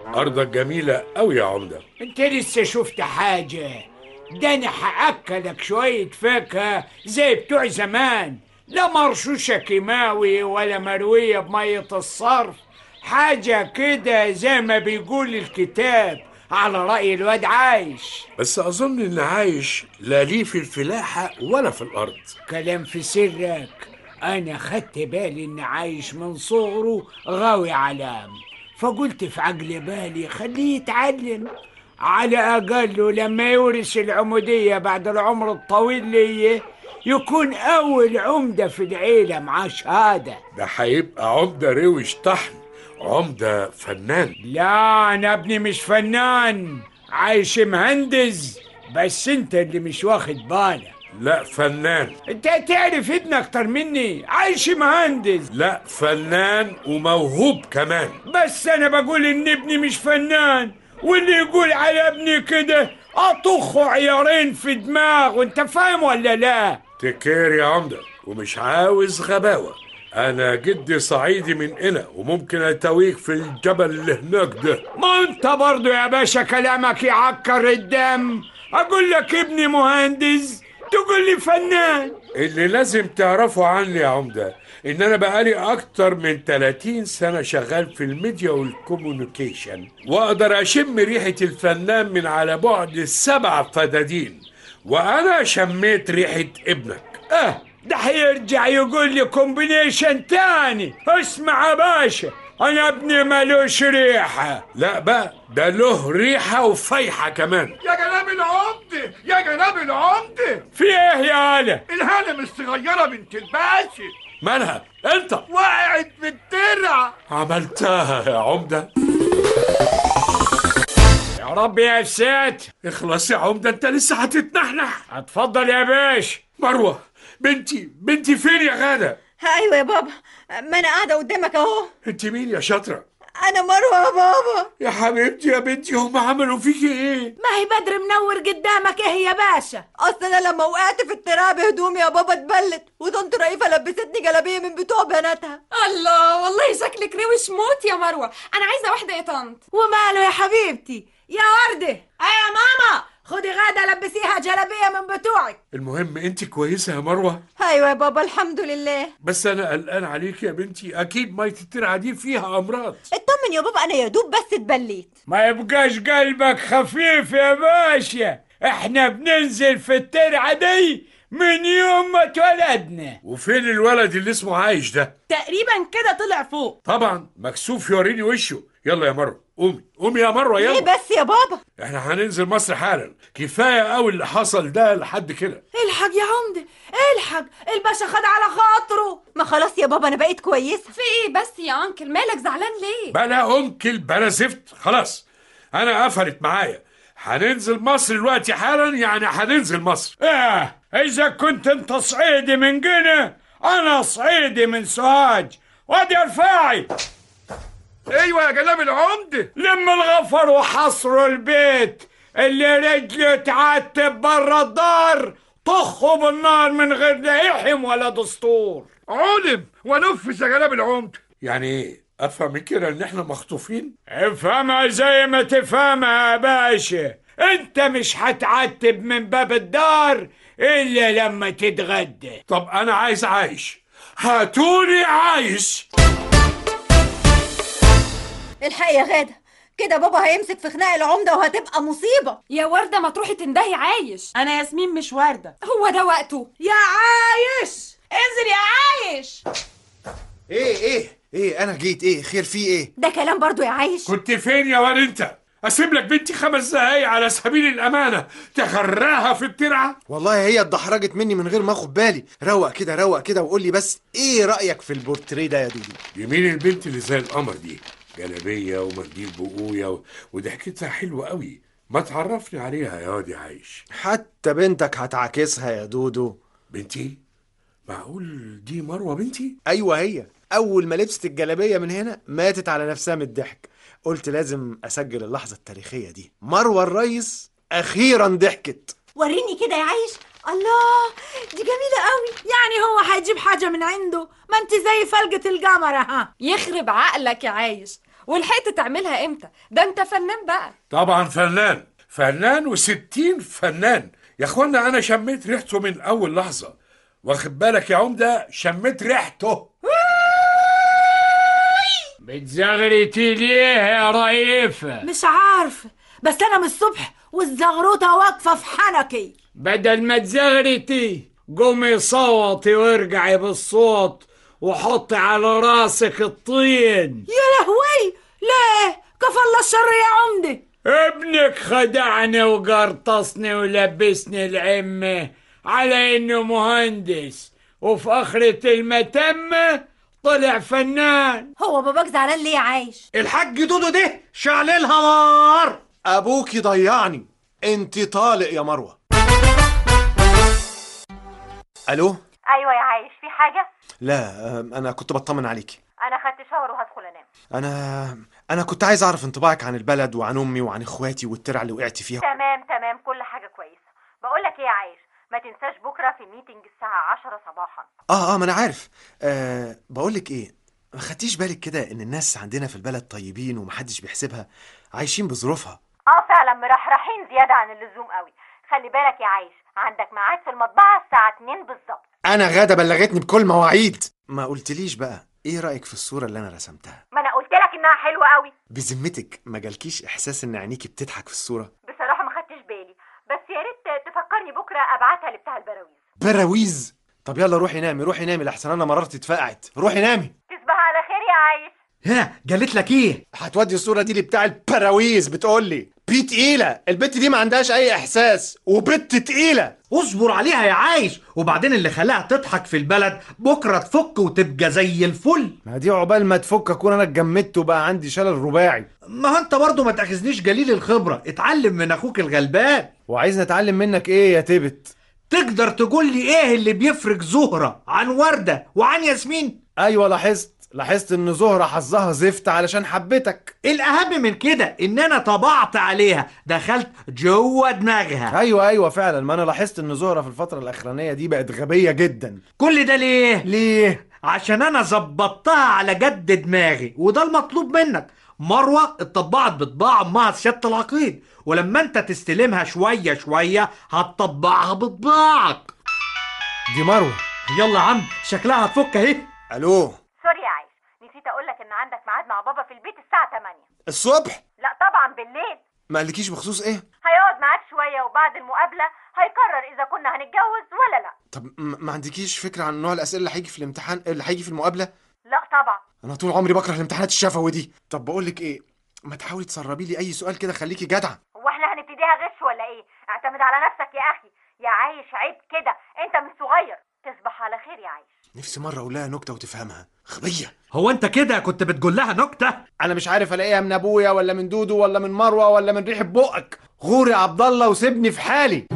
أرضك جميلة أوي يا عمدة. انت لسه شفت حاجة؟ ده انا هأكلك شوية فاكهة زي بتوع زمان، لا مرشوشة كيماوي ولا مروية بمية الصرف، حاجة كده زي ما بيقول الكتاب على رأي الواد عايش. بس أظن إن عايش لا ليه في الفلاحة ولا في الأرض. كلام في سرك، أنا خدت بالي إن عايش من صغره غاوي علام، فقلت في عقل بالي خليه يتعلم، على أقله لما يورث العمودية بعد العمر الطويل ليه يكون أول عمدة في العيلة مع شهادة. ده هيبقى عمدة روش طحن، عمدة فنان. لا أنا ابني مش فنان، عايش مهندس، بس انت اللي مش واخد بالك. لا فنان. انت تعرف ابن اكتر مني، عايش مهندس. لا فنان وموهوب كمان. بس انا بقول ان ابني مش فنان، واللي يقول على ابني كده اطخه عيارين في دماغه، انت فاهم ولا لا؟ تكير يا عمدة، ومش عاوز غباوة. انا جدي صعيدي من هنا، وممكن اتويك في الجبل اللي هناك ده. ما انت برضو يا باشا كلامك يعكر الدم، اقول لك ابني مهندس تقول لي فنان. اللي لازم تعرفه عني يا عمدة ان انا بقالي اكتر من 30 سنة شغال في الميديا والكوميونيكيشن، واقدر اشم ريحة الفنان من على بعد 7 فدادين، وانا شميت ريحة ابنك. ده هيرجع يقول لي كومبينيشن تاني. اسمع يا باشا، انا ابني مالوش ريحة. لا بقى، ده له ريحة وفايحة كمان. يا جناب العمدة، يا جناب العمدة، في ايه يا آلة؟ الهانم الصغيرة بنت الباشا. مالها؟ انت وقعت في الترعة. عملتها يا عمدة. يا رب يا ساتر. اخلص يا عمدة، انت لسه هتتنحنح. اتفضل يا باشا. مروة بنتي فين يا غادة؟ ايوه يا بابا، ما انا قاعده قدامك اهو. انت مين يا شاطرة؟ انا مروه يا بابا. يا حبيبتي يا بنتي، هم عملوا فيكي ايه؟ ما هي بدر منور قدامك ايه يا باشا؟ اصل انا لما وقعت في التراب هدومي يا بابا اتبلت، وطنط رئيفه لبستني جلابيه من بتوع بناتها. الله، والله شكلك روش موت يا مروه. انا عايزه واحده يا طنط. وماله يا حبيبتي يا ورده؟ يا ماما خدي غاده لبسيها جلابيه من بتوعك. المهم انت كويسة يا مروة؟ ايوه يا بابا الحمد لله. بس انا قلقان عليك يا بنتي، اكيد مية الترعة دي فيها امراض. اطمن يا بابا، انا يا دوب بس اتبليت. ما يبقاش قلبك خفيف يا باشا، احنا بننزل في الترعة دي من يوم ما اتولدنا. وفين الولد اللي اسمه عايش ده؟ تقريبا كده طلع فوق. طبعا مكسوف يوريني وشه. يلا يا مروة، قومي يا مروة يلا. ايه بس يا بابا؟ احنا هننزل مصر حالا، كفاية قوي اللي حصل ده لحد كده. الحق يا عمده الحق، الباشا خد على خاطره. ما خلاص يا بابا انا بقيت كويسه. في ايه بس يا انكل، مالك زعلان ليه؟ بلا انكل بلا زفت، خلاص انا قفلت معايا. هننزل مصر دلوقتي حالا، يعني هننزل مصر. اذا كنت انت صعيدي من قنا، انا صعيدي من سوهاج. وادي الفاعل. ايوه يا جناب العمدة. لما الغفر وحصروا البيت اللي رجله تعتب برا الدار، طخوا بالنار من غير لا يحم ولا دستور. علم ونفذ يا جناب العمدة. يعني ايه؟ افهم من كده ان احنا مخطوفين؟ افهمها زي ما تفهمها يا باشا، انت مش هتعتب من باب الدار الا لما تتغدى. طب انا عايز عايش، هاتولي عايش. الحق يا غاده، كده بابا هيمسك في خناق العمده وهتبقى مصيبه. يا ورده ما تروحي تندهي عايش. انا ياسمين مش ورده. هو ده وقته. يا عايش انزل يا عايش. ايه انا جيت. ايه خير؟ في ايه؟ ده كلام برضو يا عايش. كنت فين يا واد انت؟ اسيب لك بنتي 5 دقايق على سبيل الامانه تغرقها في الترعه؟ والله هي اتدحرجت مني من غير ما اخد بالي. روق كده وقول لي بس ايه رايك في البورتريه ده يا دودو؟ يمين البنت اللي زي القمر دي، جلابيه ومنديل بقويه وضحكتها حلوه قوي، ما تعرفني عليها يا واد يا عايش. حتى بنتك هتعاكسها يا دودو. بنتي؟ معقول دي مروه بنتي؟ ايوه هي. اول ما لبست الجلابيه من هنا ماتت على نفسها من الضحك. قلت لازم اسجل اللحظه التاريخيه دي. مروه الريس اخيرا ضحكت. وريني كده يا عايش. الله، دي جميله قوي. يعني هو هيجيب حاجه من عنده؟ ما انت زي فلقة القمر. ها يخرب عقلك يا عايش. ولحقت تعملها امتى؟ ده انت فنان بقى. طبعا فنان، فنان و60 فنان يا اخوانا. انا شميت ريحته من اول لحظة، واخد بالك يا عمدة؟ شميت ريحته. بتزغرتي ليه يا رئيفة؟ مش عارفة، بس أنا من الصبح والزغروطة واقفة في حنكي. بدل ما تزغرتي قومي صوتي وارجعي بالصوت وحطي على راسك الطين. يا لهوي، ليه؟ كفى الله الشر يا عمدة. ابنك خدعني وقرطصني ولبسني العمة على انه مهندس، وفي اخرة المتمة طلع فنان. هو باباك زعلان ليه يا عايش؟ الحاج دودو ده شعللها نار. ابوكي ضيعني. انت طالق يا مروه. الو. ايوه يا عايش، في حاجه؟ لا انا كنت بطمن عليكي. انا خدت شاور وهدخل انام. انا كنت عايز اعرف انطباعك عن البلد وعن امي وعن اخواتي والترعه اللي وقعتي فيها. تمام كل حاجه كويسه. بقول لك ايه يا عايش، ما تنساش بكره في ميتنج الساعه 10 صباحا. ما انا عارف. بقول لك ايه، ما خدتيش بالك كده ان الناس عندنا في البلد طيبين ومحدش بيحسبها، عايشين بظروفها. فعلا مرحرحين زياده عن اللزوم قوي. خلي بالك يا عايش، عندك ميعاد في المطبعه الساعه 2 بالظبط. انا غاده بلغتني بكل مواعيد. ما قلتليش بقى ايه رايك في الصوره اللي انا رسمتها؟ ما انا قلت لك انها حلوه قوي. بذمتك ما جالكيش احساس ان عينيكي بتضحك في الصوره؟ بصراحه ما خدتش بالي، بس يا ريت تفكرني بكره ابعتها لبتاع البراويز. براويز؟ طب يلا روحي نامي لحسن انا مرارتي اتفقعت. روحي نامي. تصبح على خير يا عايش. ها قالت لك ايه؟ هتودي الصوره دي لبتاع البراويز بتقولي بي تقيله. البت دي ما عندهاش اي احساس وبت تقيله. اصبر عليها يا عايش، وبعدين اللي خلاها تضحك في البلد بكره تفك وتبقى زي الفل. ما دي عقبال ما تفك اكون انا اتجمدت وبقى عندي شلل رباعي. ما هو انت برضه ما تاخذنيش قليل الخبره، اتعلم من اخوك الغلبان. وعايزني اتعلم منك ايه يا تبت؟ تقدر تقول لي ايه اللي بيفرق زهره عن ورده وعن ياسمين؟ ايوه لاحظت ان زهره حظها زفت علشان حبتك. الاهم من كده ان انا طبعت عليها، دخلت جوه دماغها. ايوه فعلا، ما انا لاحظت ان زهره في الفتره الاخرانيه دي بقت غبيه جدا. كل ده ليه؟ ليه؟ عشان انا ظبطتها على جد دماغي، وده المطلوب منك. مروه اتطبعت بطباع امها سياده العقيد، ولما انت تستلمها شويه شويه هتطبعها بطباعك. دي مروه. يلا يا عم، شكلها هتفك اهي. الو. سوري يا عايش، نسيت اقول لك ان عندك ميعاد مع بابا في البيت الساعه 8 الصبح؟ لا طبعا بالليل. ما قالكيش بخصوص ايه؟ هيقعد معاك شويه وبعد المقابله هيقرر اذا كنا هنتجوز ولا لا. طب ما عندكيش فكره عن نوع الاسئله اللي هيجي في الامتحان اللي هيجي في المقابله؟ لا طبعا. انا طول عمري بكره الامتحانات الشفوي دي. طب بقول لك ايه، ما تحاولي تسربي لي اي سؤال كده خليكي جدعه. هو احنا هنبتديها غش ولا ايه؟ اعتمد على نفسك يا اخي. يا عايش عيب كده، انت مش صغير. تصبح على خير يا عايش. نفسي مره اقول لها نكته وتفهمها. غبيه. هو انت كده كنت بتقول لها نكته؟ انا مش عارف الاقيها من ابويا ولا من دودو ولا من مروه ولا من ريحه بقك. غور يا عبد الله وسيبني في حالي.